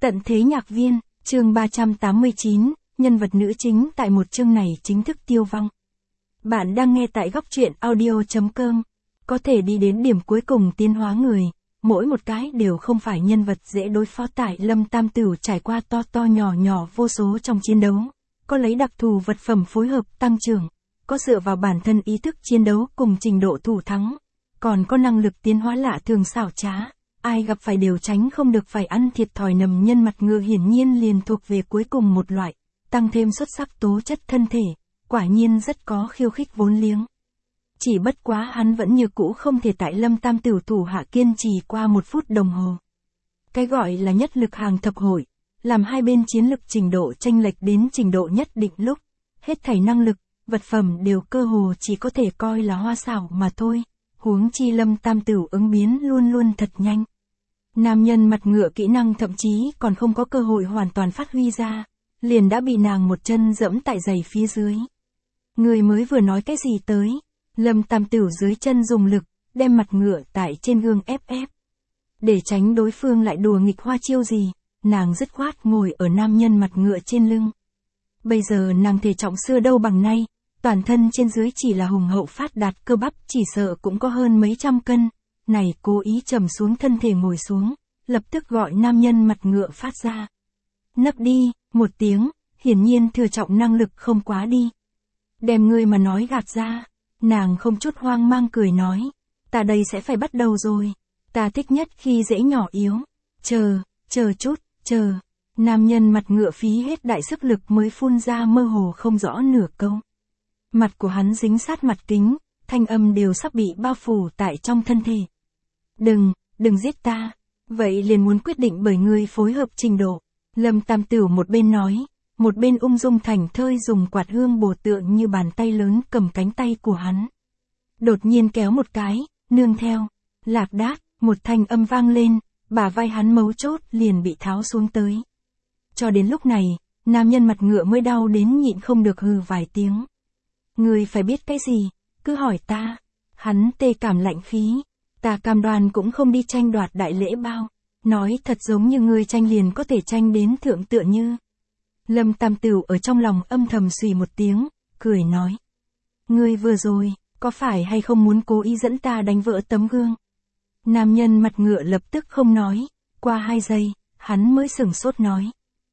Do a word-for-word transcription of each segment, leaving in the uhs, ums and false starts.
Tận thế nhạc viên, chương ba trăm tám mươi chín, nhân vật nữ chính tại một chương này chính thức tiêu vong. Bạn đang nghe tại góc truyện audio chấm com. Có thể đi đến điểm cuối cùng tiến hóa người, mỗi một cái đều không phải nhân vật dễ đối phó. Tại Lâm Tam Tửu trải qua to to nhỏ nhỏ vô số trong chiến đấu, có lấy đặc thù vật phẩm phối hợp tăng trưởng, có dựa vào bản thân ý thức chiến đấu cùng trình độ thủ thắng, còn có năng lực tiến hóa lạ thường xảo trá. Ai gặp phải đều tránh không được phải ăn thiệt thòi. Nằm nhân mặt ngựa hiển nhiên liền thuộc về cuối cùng một loại, tăng thêm xuất sắc tố chất thân thể, quả nhiên rất có khiêu khích vốn liếng. Chỉ bất quá hắn vẫn như cũ không thể tại Lâm Tam Tửu thủ hạ kiên trì qua một phút đồng hồ. Cái gọi là nhất lực hàng thập hội, làm hai bên chiến lực trình độ chênh lệch đến trình độ nhất định lúc, hết thảy năng lực, vật phẩm đều cơ hồ chỉ có thể coi là hoa xảo mà thôi, huống chi Lâm Tam Tửu ứng biến luôn luôn thật nhanh. Nam nhân mặt ngựa kỹ năng thậm chí còn không có cơ hội hoàn toàn phát huy ra, liền đã bị nàng một chân dẫm tại giày phía dưới. Người mới vừa nói cái gì tới? Lâm Tam Tửu dưới chân dùng lực, đem mặt ngựa tại trên gương ép ép. Để tránh đối phương lại đùa nghịch hoa chiêu gì, nàng dứt khoát ngồi ở nam nhân mặt ngựa trên lưng. Bây giờ nàng thể trọng xưa đâu bằng nay, toàn thân trên dưới chỉ là hùng hậu phát đạt cơ bắp chỉ sợ cũng có hơn mấy trăm cân. Này cố ý trầm xuống thân thể ngồi xuống, lập tức gọi nam nhân mặt ngựa phát ra. Nấp đi, một tiếng, hiển nhiên thừa trọng năng lực không quá đi. Đem ngươi mà nói gạt ra, nàng không chút hoang mang cười nói, ta đây sẽ phải bắt đầu rồi, ta thích nhất khi dễ nhỏ yếu, chờ, chờ chút, chờ. Nam nhân mặt ngựa phí hết đại sức lực mới phun ra mơ hồ không rõ nửa câu. Mặt của hắn dính sát mặt kính, thanh âm đều sắp bị bao phủ tại trong thân thể. Đừng, đừng giết ta, vậy liền muốn quyết định bởi ngươi phối hợp trình độ. Lâm Tam Tửu một bên nói, một bên ung dung thảnh thơi dùng quạt hương bổ tượng như bàn tay lớn cầm cánh tay của hắn. Đột nhiên kéo một cái, nương theo, lạc đác, một thanh âm vang lên, bả vai hắn mấu chốt liền bị tháo xuống tới. Cho đến lúc này, nam nhân mặt ngựa mới đau đến nhịn không được hừ vài tiếng. Ngươi phải biết cái gì, cứ hỏi ta. Hắn tê cảm lạnh khí. Ta cam đoan cũng không đi tranh đoạt đại lễ bao. Nói thật giống như ngươi tranh liền có thể tranh đến thượng tựa như. Lâm Tam Tửu ở trong lòng âm thầm xùy một tiếng, cười nói. Ngươi vừa rồi, có phải hay không muốn cố ý dẫn ta đánh vỡ tấm gương? Nam nhân mặt ngựa lập tức không nói, qua hai giây, hắn mới sửng sốt nói.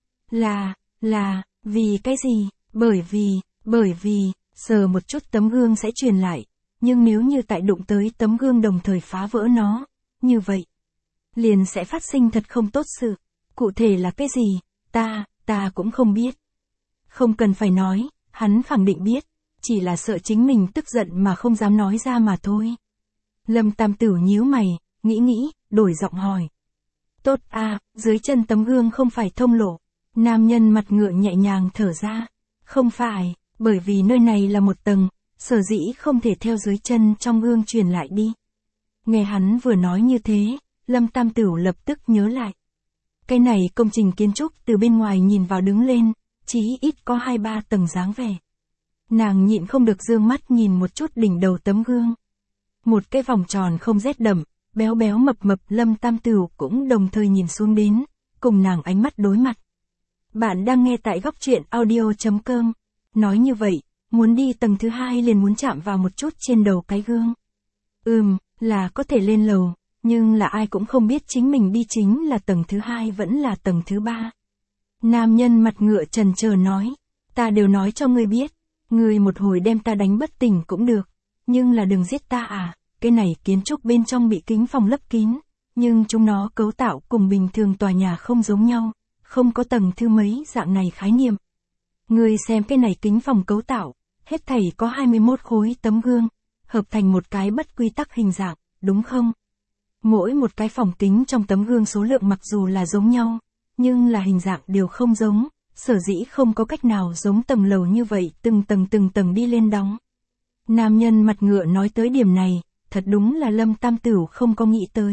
Là, là, vì cái gì? Bởi vì, bởi vì, sờ một chút tấm gương sẽ truyền lại. Nhưng nếu như tại đụng tới tấm gương đồng thời phá vỡ nó, như vậy, liền sẽ phát sinh thật không tốt sự. Cụ thể là cái gì, ta, ta cũng không biết. Không cần phải nói, hắn khẳng định biết, chỉ là sợ chính mình tức giận mà không dám nói ra mà thôi. Lâm Tam Tửu nhíu mày, nghĩ nghĩ, đổi giọng hỏi. Tốt à, dưới chân tấm gương không phải thông lộ. Nam nhân mặt ngựa nhẹ nhàng thở ra. Không phải, bởi vì nơi này là một tầng. Sở dĩ không thể theo dưới chân trong gương truyền lại đi. Nghe hắn vừa nói như thế, Lâm Tam Tửu lập tức nhớ lại. Cái này công trình kiến trúc từ bên ngoài nhìn vào đứng lên, chí ít có hai ba tầng dáng vẻ. Nàng nhịn không được dương mắt nhìn một chút đỉnh đầu tấm gương. Một cái vòng tròn không rét đậm, béo béo mập mập. Lâm Tam Tửu cũng đồng thời nhìn xuống đến, cùng nàng ánh mắt đối mặt. Bạn đang nghe tại góc truyện audio chấm com. Nói như vậy, muốn đi tầng thứ hai liền muốn chạm vào một chút trên đầu cái gương. Ừm, là có thể lên lầu, nhưng là ai cũng không biết chính mình đi chính là tầng thứ hai vẫn là tầng thứ ba. Nam nhân mặt ngựa trần chờ nói, ta đều nói cho ngươi biết, ngươi một hồi đem ta đánh bất tỉnh cũng được, nhưng là đừng giết ta à. Cái này kiến trúc bên trong bị kính phòng lấp kín, nhưng chúng nó cấu tạo cùng bình thường tòa nhà không giống nhau, không có tầng thứ mấy dạng này khái niệm. Ngươi xem cái này kính phòng cấu tạo, hết thảy có hai mươi mốt khối tấm gương, hợp thành một cái bất quy tắc hình dạng, đúng không? Mỗi một cái phòng kính trong tấm gương số lượng mặc dù là giống nhau, nhưng là hình dạng đều không giống, sở dĩ không có cách nào giống tầng lầu như vậy từng tầng từng tầng đi lên đóng. Nam nhân mặt ngựa nói tới điểm này, thật đúng là Lâm Tam Tửu không có nghĩ tới.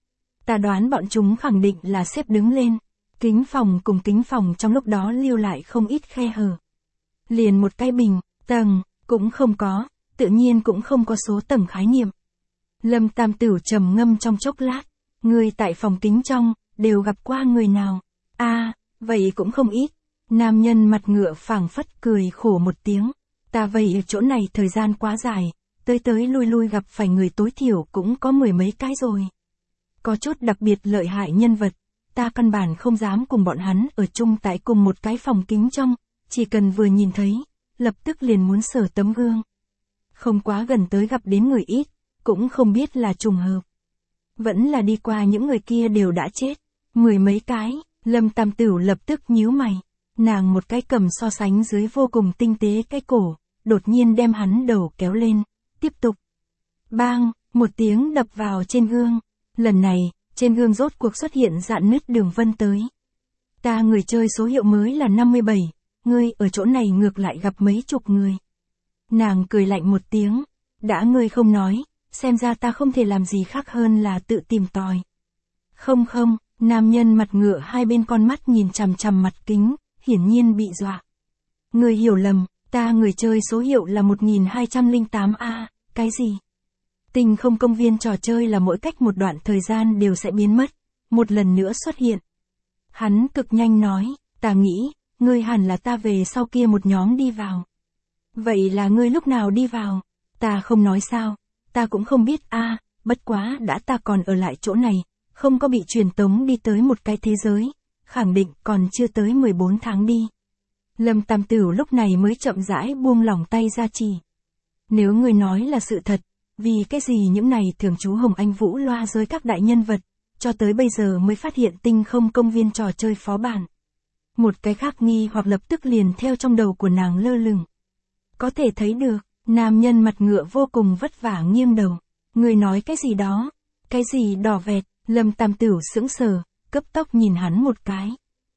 Ta đoán bọn chúng khẳng định là xếp đứng lên, kính phòng cùng kính phòng trong lúc đó lưu lại không ít khe hở. Liền một cái bình, tầng, cũng không có, tự nhiên cũng không có số tầng khái niệm. Lâm Tam Tửu trầm ngâm trong chốc lát, người tại phòng kính trong, đều gặp qua người nào? a à, vậy cũng không ít. Nam nhân mặt ngựa phảng phất cười khổ một tiếng. Ta vậy ở chỗ này thời gian quá dài, tới tới lui lui gặp phải người tối thiểu cũng có mười mấy cái rồi. Có chút đặc biệt lợi hại nhân vật, ta căn bản không dám cùng bọn hắn ở chung tại cùng một cái phòng kính trong, chỉ cần vừa nhìn thấy, lập tức liền muốn sờ tấm gương. Không quá gần tới gặp đến người ít, cũng không biết là trùng hợp. Vẫn là đi qua những người kia đều đã chết, mười mấy cái, Lâm Tam Tửu lập tức nhíu mày. Nàng một cái cầm so sánh dưới vô cùng tinh tế cái cổ, đột nhiên đem hắn đầu kéo lên, tiếp tục. Bang, một tiếng đập vào trên gương. Lần này, trên gương rốt cuộc xuất hiện rạn nứt đường vân tới. Ta người chơi số hiệu mới là năm mươi bảy, ngươi ở chỗ này ngược lại gặp mấy chục người. Nàng cười lạnh một tiếng, đã ngươi không nói, xem ra ta không thể làm gì khác hơn là tự tìm tòi. Không không, nam nhân mặt ngựa hai bên con mắt nhìn chằm chằm mặt kính, hiển nhiên bị dọa. Ngươi hiểu lầm, ta người chơi số hiệu là một nghìn hai trăm lẻ tám A, cái gì? Tinh không công viên trò chơi là mỗi cách một đoạn thời gian đều sẽ biến mất, một lần nữa xuất hiện. Hắn cực nhanh nói, ta nghĩ, ngươi hẳn là ta về sau kia một nhóm đi vào. Vậy là ngươi lúc nào đi vào? Ta không nói sao, ta cũng không biết a, à, bất quá đã ta còn ở lại chỗ này, không có bị truyền tống đi tới một cái thế giới, khẳng định còn chưa tới mười bốn tháng đi. Lâm Tam Tửu lúc này mới chậm rãi buông lỏng tay ra chỉ. Nếu ngươi nói là sự thật, vì cái gì những này thường chú Hồng Anh Vũ loa giới các đại nhân vật, cho tới bây giờ mới phát hiện tinh không công viên trò chơi phó bản. Một cái khác nghi hoặc lập tức liền theo trong đầu của nàng lơ lửng. Có thể thấy được, nam nhân mặt ngựa vô cùng vất vả nghiêng đầu. Người nói cái gì đó? Cái gì đỏ vẹt? Lâm Tam Tửu sững sờ, cấp tốc nhìn hắn một cái.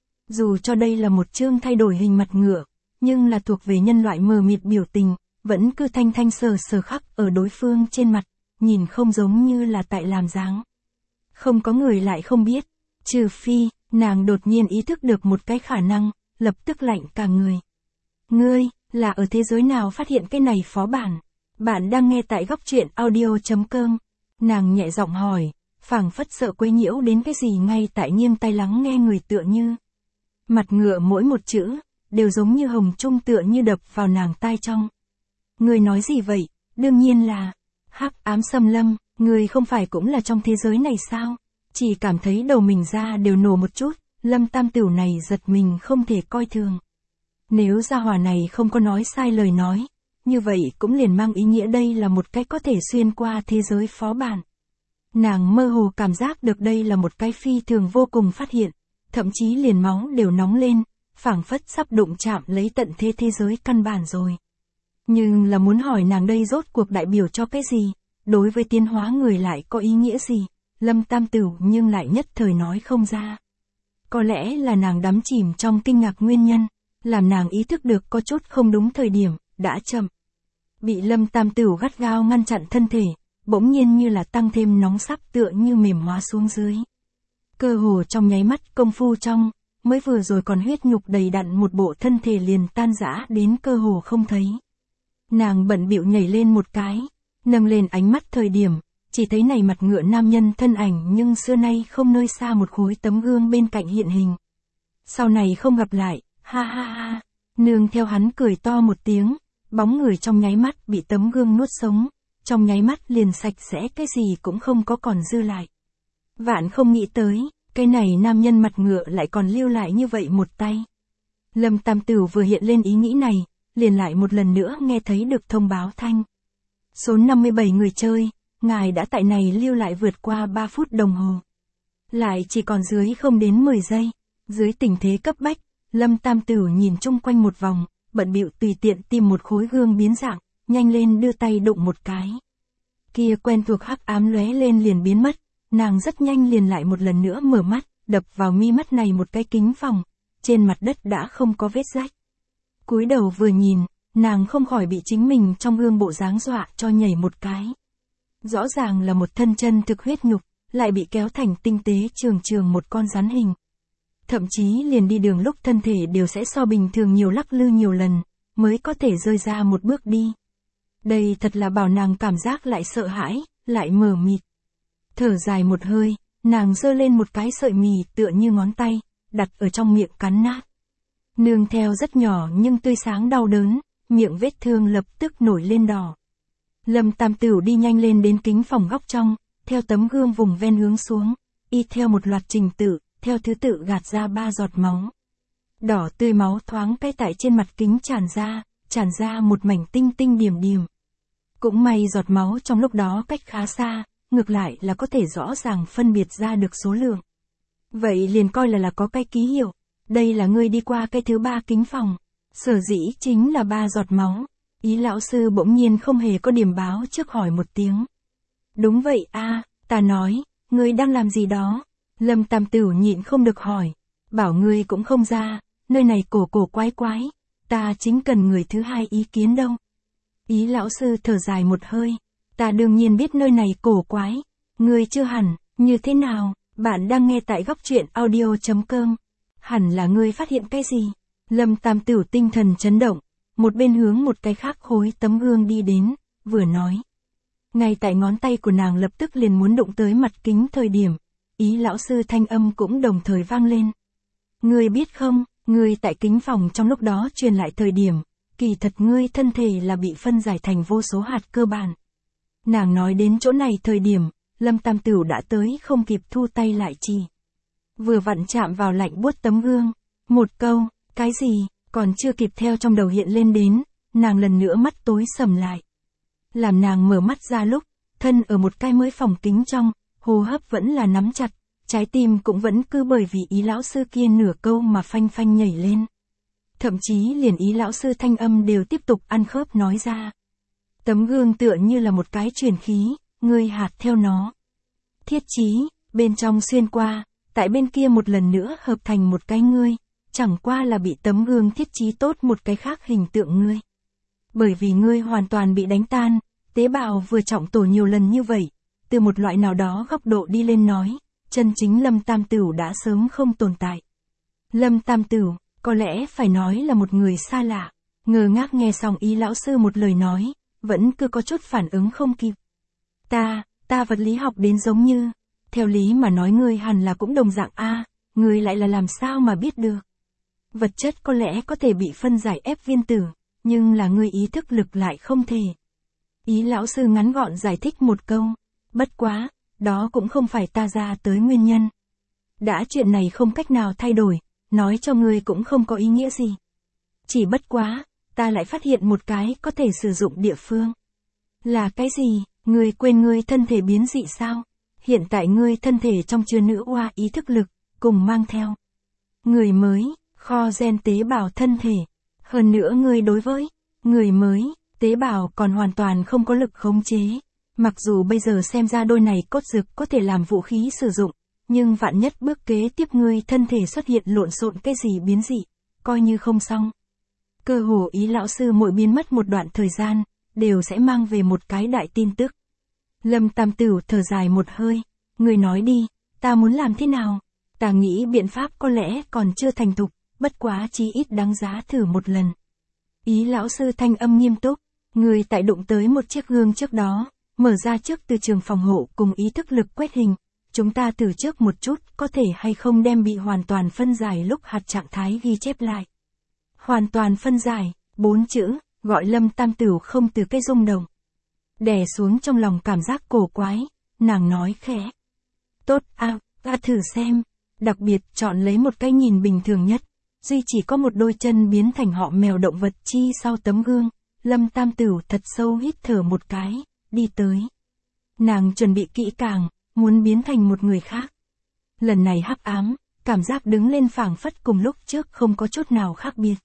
Dù cho đây là một chương thay đổi hình mặt ngựa, nhưng là thuộc về nhân loại mờ mịt biểu tình, vẫn cứ thanh thanh sờ sờ khắc ở đối phương trên mặt, nhìn không giống như là tại làm dáng. Không có người lại không biết, trừ phi, nàng đột nhiên ý thức được một cái khả năng, lập tức lạnh cả người. Ngươi, là ở thế giới nào phát hiện cái này phó bản? Bạn đang nghe tại góc truyện audio chấm com. Nàng nhẹ giọng hỏi, phảng phất sợ quấy nhiễu đến cái gì ngay tại nghiêng tai lắng nghe người tựa như. Mặt ngựa mỗi một chữ, đều giống như hồng trung tựa như đập vào nàng tai trong. Ngươi nói gì vậy? Đương nhiên là, hắc ám xâm lâm, ngươi không phải cũng là trong thế giới này sao? Chỉ cảm thấy đầu mình ra đều nổ một chút, Lâm Tam Tửu này giật mình không thể coi thường. Nếu gia hỏa này không có nói sai lời nói, như vậy cũng liền mang ý nghĩa đây là một cái có thể xuyên qua thế giới phó bản. Nàng mơ hồ cảm giác được đây là một cái phi thường vô cùng phát hiện, thậm chí liền máu đều nóng lên, phảng phất sắp đụng chạm lấy tận thế thế giới căn bản rồi. Nhưng là muốn hỏi nàng đây rốt cuộc đại biểu cho cái gì, đối với tiến hóa người lại có ý nghĩa gì, Lâm Tam Tửu nhưng lại nhất thời nói không ra. Có lẽ là nàng đắm chìm trong kinh ngạc nguyên nhân, làm nàng ý thức được có chút không đúng thời điểm, đã chậm. Bị Lâm Tam Tửu gắt gao ngăn chặn thân thể, bỗng nhiên như là tăng thêm nóng sắp tựa như mềm hóa xuống dưới. Cơ hồ trong nháy mắt công phu trong, mới vừa rồi còn huyết nhục đầy đặn một bộ thân thể liền tan rã đến cơ hồ không thấy. Nàng bận bịu nhảy lên một cái, nâng lên ánh mắt thời điểm, chỉ thấy này mặt ngựa nam nhân thân ảnh nhưng xưa nay không nơi xa một khối tấm gương bên cạnh hiện hình. Sau này không gặp lại, ha ha ha, nương theo hắn cười to một tiếng, bóng người trong nháy mắt bị tấm gương nuốt sống, trong nháy mắt liền sạch sẽ cái gì cũng không có còn dư lại. Vạn không nghĩ tới, cái này nam nhân mặt ngựa lại còn lưu lại như vậy một tay. Lâm Tam Tửu vừa hiện lên ý nghĩ này, liền lại một lần nữa nghe thấy được thông báo thanh. Số năm mươi bảy người chơi, ngài đã tại này lưu lại vượt qua ba phút đồng hồ. Lại chỉ còn dưới không đến mười giây, dưới tình thế cấp bách, Lâm Tam Tửu nhìn chung quanh một vòng, bận bịu tùy tiện tìm một khối gương biến dạng, nhanh lên đưa tay đụng một cái. Kia quen thuộc hắc ám lóe lên liền biến mất, nàng rất nhanh liền lại một lần nữa mở mắt, đập vào mi mắt này một cái kính phòng, trên mặt đất đã không có vết rách. Cúi đầu vừa nhìn, nàng không khỏi bị chính mình trong gương bộ dáng dọa cho nhảy một cái. Rõ ràng là một thân chân thực huyết nhục, lại bị kéo thành tinh tế trường trường một con rắn hình. Thậm chí liền đi đường lúc thân thể đều sẽ so bình thường nhiều lắc lư nhiều lần, mới có thể rơi ra một bước đi. Đây thật là bảo nàng cảm giác lại sợ hãi, lại mờ mịt. Thở dài một hơi, nàng giơ lên một cái sợi mì tựa như ngón tay, đặt ở trong miệng cắn nát. Nương theo rất nhỏ nhưng tươi sáng đau đớn, miệng vết thương lập tức nổi lên đỏ. Lâm Tam Tửu đi nhanh lên đến kính phòng góc trong, theo tấm gương vùng ven hướng xuống, y theo một loạt trình tự, theo thứ tự gạt ra ba giọt máu. Đỏ tươi máu thoáng cái tại trên mặt kính tràn ra, tràn ra một mảnh tinh tinh điểm điểm. Cũng may giọt máu trong lúc đó cách khá xa, ngược lại là có thể rõ ràng phân biệt ra được số lượng. Vậy liền coi là là có cái ký hiệu, đây là ngươi đi qua cái thứ ba kính phòng, sở dĩ chính là ba giọt máu. Ý lão sư bỗng nhiên không hề có điểm báo trước hỏi một tiếng. Đúng vậy a, ta nói, ngươi đang làm gì đó? Lâm Tam Tửu nhịn không được hỏi. Bảo ngươi cũng không ra, nơi này cổ cổ quái quái, ta chính cần người thứ hai ý kiến đâu. Ý lão sư thở dài một hơi. Ta đương nhiên biết nơi này cổ quái. Ngươi chưa hẳn, như thế nào? Bạn đang nghe tại góc truyện audio chấm com. Hẳn là ngươi phát hiện cái gì? Lâm Tam Tửu tinh thần chấn động. Một bên hướng một cái khác khối tấm gương đi đến, vừa nói. Ngay tại ngón tay của nàng lập tức liền muốn đụng tới mặt kính thời điểm, ý lão sư thanh âm cũng đồng thời vang lên. Ngươi biết không, ngươi tại kính phòng trong lúc đó truyền lại thời điểm, kỳ thật ngươi thân thể là bị phân giải thành vô số hạt cơ bản. Nàng nói đến chỗ này thời điểm, Lâm Tam Tửu đã tới không kịp thu tay lại chỉ. Vừa vặn chạm vào lạnh buốt tấm gương, một câu, cái gì? Còn chưa kịp theo trong đầu hiện lên đến, nàng lần nữa mắt tối sầm lại. Làm nàng mở mắt ra lúc, thân ở một cái mới phòng kính trong, hô hấp vẫn là nắm chặt, trái tim cũng vẫn cứ bởi vì ý lão sư kia nửa câu mà phanh phanh nhảy lên. Thậm chí liền ý lão sư thanh âm đều tiếp tục ăn khớp nói ra. Tấm gương tựa như là một cái truyền khí, ngươi hạt theo nó. Thiết chí, bên trong xuyên qua, tại bên kia một lần nữa hợp thành một cái ngươi. Chẳng qua là bị tấm gương thiết trí tốt một cái khác hình tượng ngươi. Bởi vì ngươi hoàn toàn bị đánh tan, tế bào vừa trọng tổ nhiều lần như vậy, từ một loại nào đó góc độ đi lên nói, chân chính Lâm Tam Tửu đã sớm không tồn tại. Lâm Tam Tửu, có lẽ phải nói là một người xa lạ, ngơ ngác nghe xong ý lão sư một lời nói, vẫn cứ có chút phản ứng không kịp. Ta, ta vật lý học đến giống như, theo lý mà nói ngươi hẳn là cũng đồng dạng a, ngươi lại là làm sao mà biết được. Vật chất có lẽ có thể bị phân giải ép viên tử, nhưng là ngươi ý thức lực lại không thể. Ý lão sư ngắn gọn giải thích một câu, bất quá, đó cũng không phải ta ra tới nguyên nhân. Đã chuyện này không cách nào thay đổi, nói cho ngươi cũng không có ý nghĩa gì. Chỉ bất quá, ta lại phát hiện một cái có thể sử dụng địa phương. Là cái gì? Ngươi quên ngươi thân thể biến dị sao? Hiện tại ngươi thân thể trong chứa nữ oa ý thức lực, cùng mang theo. Người mới. Kho gen tế bào thân thể. Hơn nữa ngươi đối với người mới, tế bào còn hoàn toàn không có lực khống chế. Mặc dù bây giờ xem ra đôi này cốt dược có thể làm vũ khí sử dụng, nhưng vạn nhất bước kế tiếp ngươi thân thể xuất hiện lộn xộn cái gì biến dị, coi như không xong. Cơ hồ ý lão sư mỗi biến mất một đoạn thời gian, đều sẽ mang về một cái đại tin tức. Lâm Tam Tửu thở dài một hơi, ngươi nói đi, ta muốn làm thế nào? Ta nghĩ biện pháp có lẽ còn chưa thành thục. Bất quá chí ít đáng giá thử một lần. Ý lão sư thanh âm nghiêm túc, người tại đụng tới một chiếc gương trước đó, mở ra trước từ trường phòng hộ cùng ý thức lực quét hình, chúng ta thử trước một chút có thể hay không đem bị hoàn toàn phân giải lúc hạt trạng thái ghi chép lại. Hoàn toàn phân giải, bốn chữ, gọi Lâm Tam Tửu không từ cái rung động. Đè xuống trong lòng cảm giác cổ quái, nàng nói khẽ. Tốt à, ta thử xem, đặc biệt chọn lấy một cái nhìn bình thường nhất. Duy chỉ có một đôi chân biến thành họ mèo động vật chi sau tấm gương, Lâm Tam Tửu thật sâu hít thở một cái, đi tới. Nàng chuẩn bị kỹ càng, muốn biến thành một người khác. Lần này hắc ám, cảm giác đứng lên phảng phất cùng lúc trước không có chút nào khác biệt.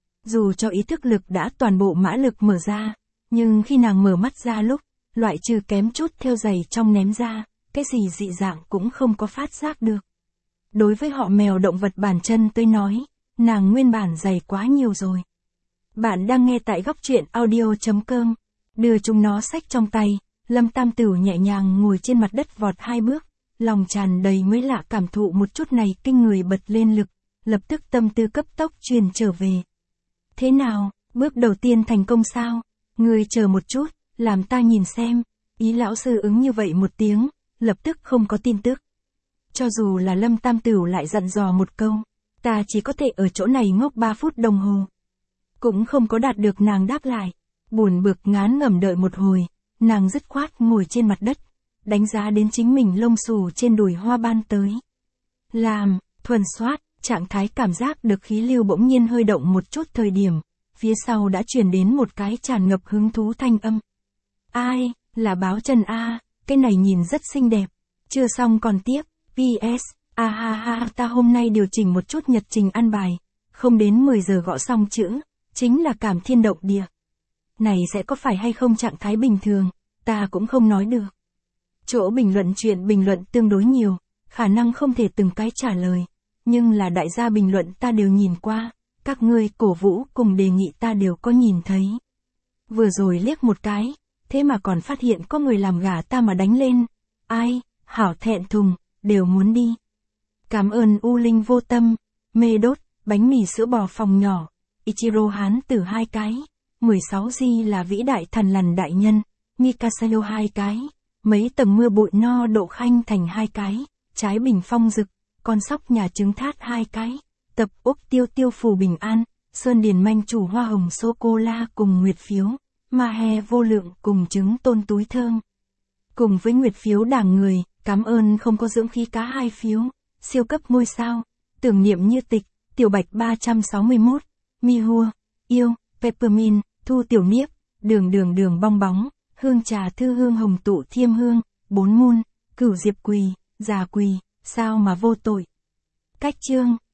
Dù cho ý thức lực đã toàn bộ mã lực mở ra, nhưng khi nàng mở mắt ra lúc, loại trừ kém chút theo giày trong ném ra, cái gì dị dạng cũng không có phát giác được. Đối với họ mèo động vật bàn chân tới nói, nàng nguyên bản dày quá nhiều rồi. Bạn đang nghe tại góc truyện audio chấm com. Đưa chúng nó xách trong tay, Lâm Tam Tửu nhẹ nhàng ngồi trên mặt đất vọt hai bước, lòng tràn đầy mới lạ cảm thụ một chút này kinh người bật lên lực, lập tức tâm tư cấp tốc truyền trở về. Thế nào, bước đầu tiên thành công sao? Ngươi chờ một chút, làm ta nhìn xem. Ý lão sư ứng như vậy một tiếng, lập tức không có tin tức. Cho dù là Lâm Tam Tửu lại dặn dò một câu, Ta chỉ có thể ở chỗ này ngốc ba phút đồng hồ. Cũng không có đạt được nàng đáp lại. Buồn bực ngán ngẩm đợi một hồi, nàng dứt khoát ngồi trên mặt đất, đánh giá đến chính mình lông xù trên đùi hoa ban tới. Làm, thuần soát, trạng thái cảm giác được khí lưu bỗng nhiên hơi động một chút thời điểm, phía sau đã truyền đến một cái tràn ngập hứng thú thanh âm. Ai, là báo Trần A, cái này nhìn rất xinh đẹp. Chưa xong còn tiếp, pê ét, a ha ha ta hôm nay điều chỉnh một chút nhật trình ăn bài, không đến mười giờ gõ xong chữ, chính là cảm thiên động địa. Này sẽ có phải hay không trạng thái bình thường, ta cũng không nói được. Chỗ bình luận chuyện bình luận tương đối nhiều, khả năng không thể từng cái trả lời, nhưng là đại gia bình luận ta đều nhìn qua, các ngươi cổ vũ cùng đề nghị ta đều có nhìn thấy. Vừa rồi liếc một cái, thế mà còn phát hiện có người làm gà ta mà đánh lên. Ai, hảo thẹn thùng, đều muốn đi. Cảm ơn U Linh vô tâm, mê đốt, bánh mì sữa bò phòng nhỏ, Ichiro Hán Tử hai cái, mười sáu G là vĩ đại thần lằn đại nhân, Mikasayo hai cái, mấy tầng mưa bụi no độ khanh thành hai cái, trái bình phong rực, con sóc nhà trứng thát hai cái, tập úc tiêu tiêu phù bình an, sơn điền manh chủ hoa hồng sô-cô-la cùng nguyệt phiếu, ma he vô lượng cùng trứng tôn túi thơm. Cùng với nguyệt phiếu đảng người, cảm ơn không có dưỡng khí cá hai phiếu, siêu cấp ngôi sao, tưởng niệm như tịch, tiểu bạch ba trăm sáu mươi mốt, mi hua, yêu, peppermint, thu tiểu niếp, đường đường đường bong bóng, hương trà thư hương hồng tụ thiêm hương, bốn mun, cửu diệp quỳ, già quỳ, sao mà vô tội. Cách chương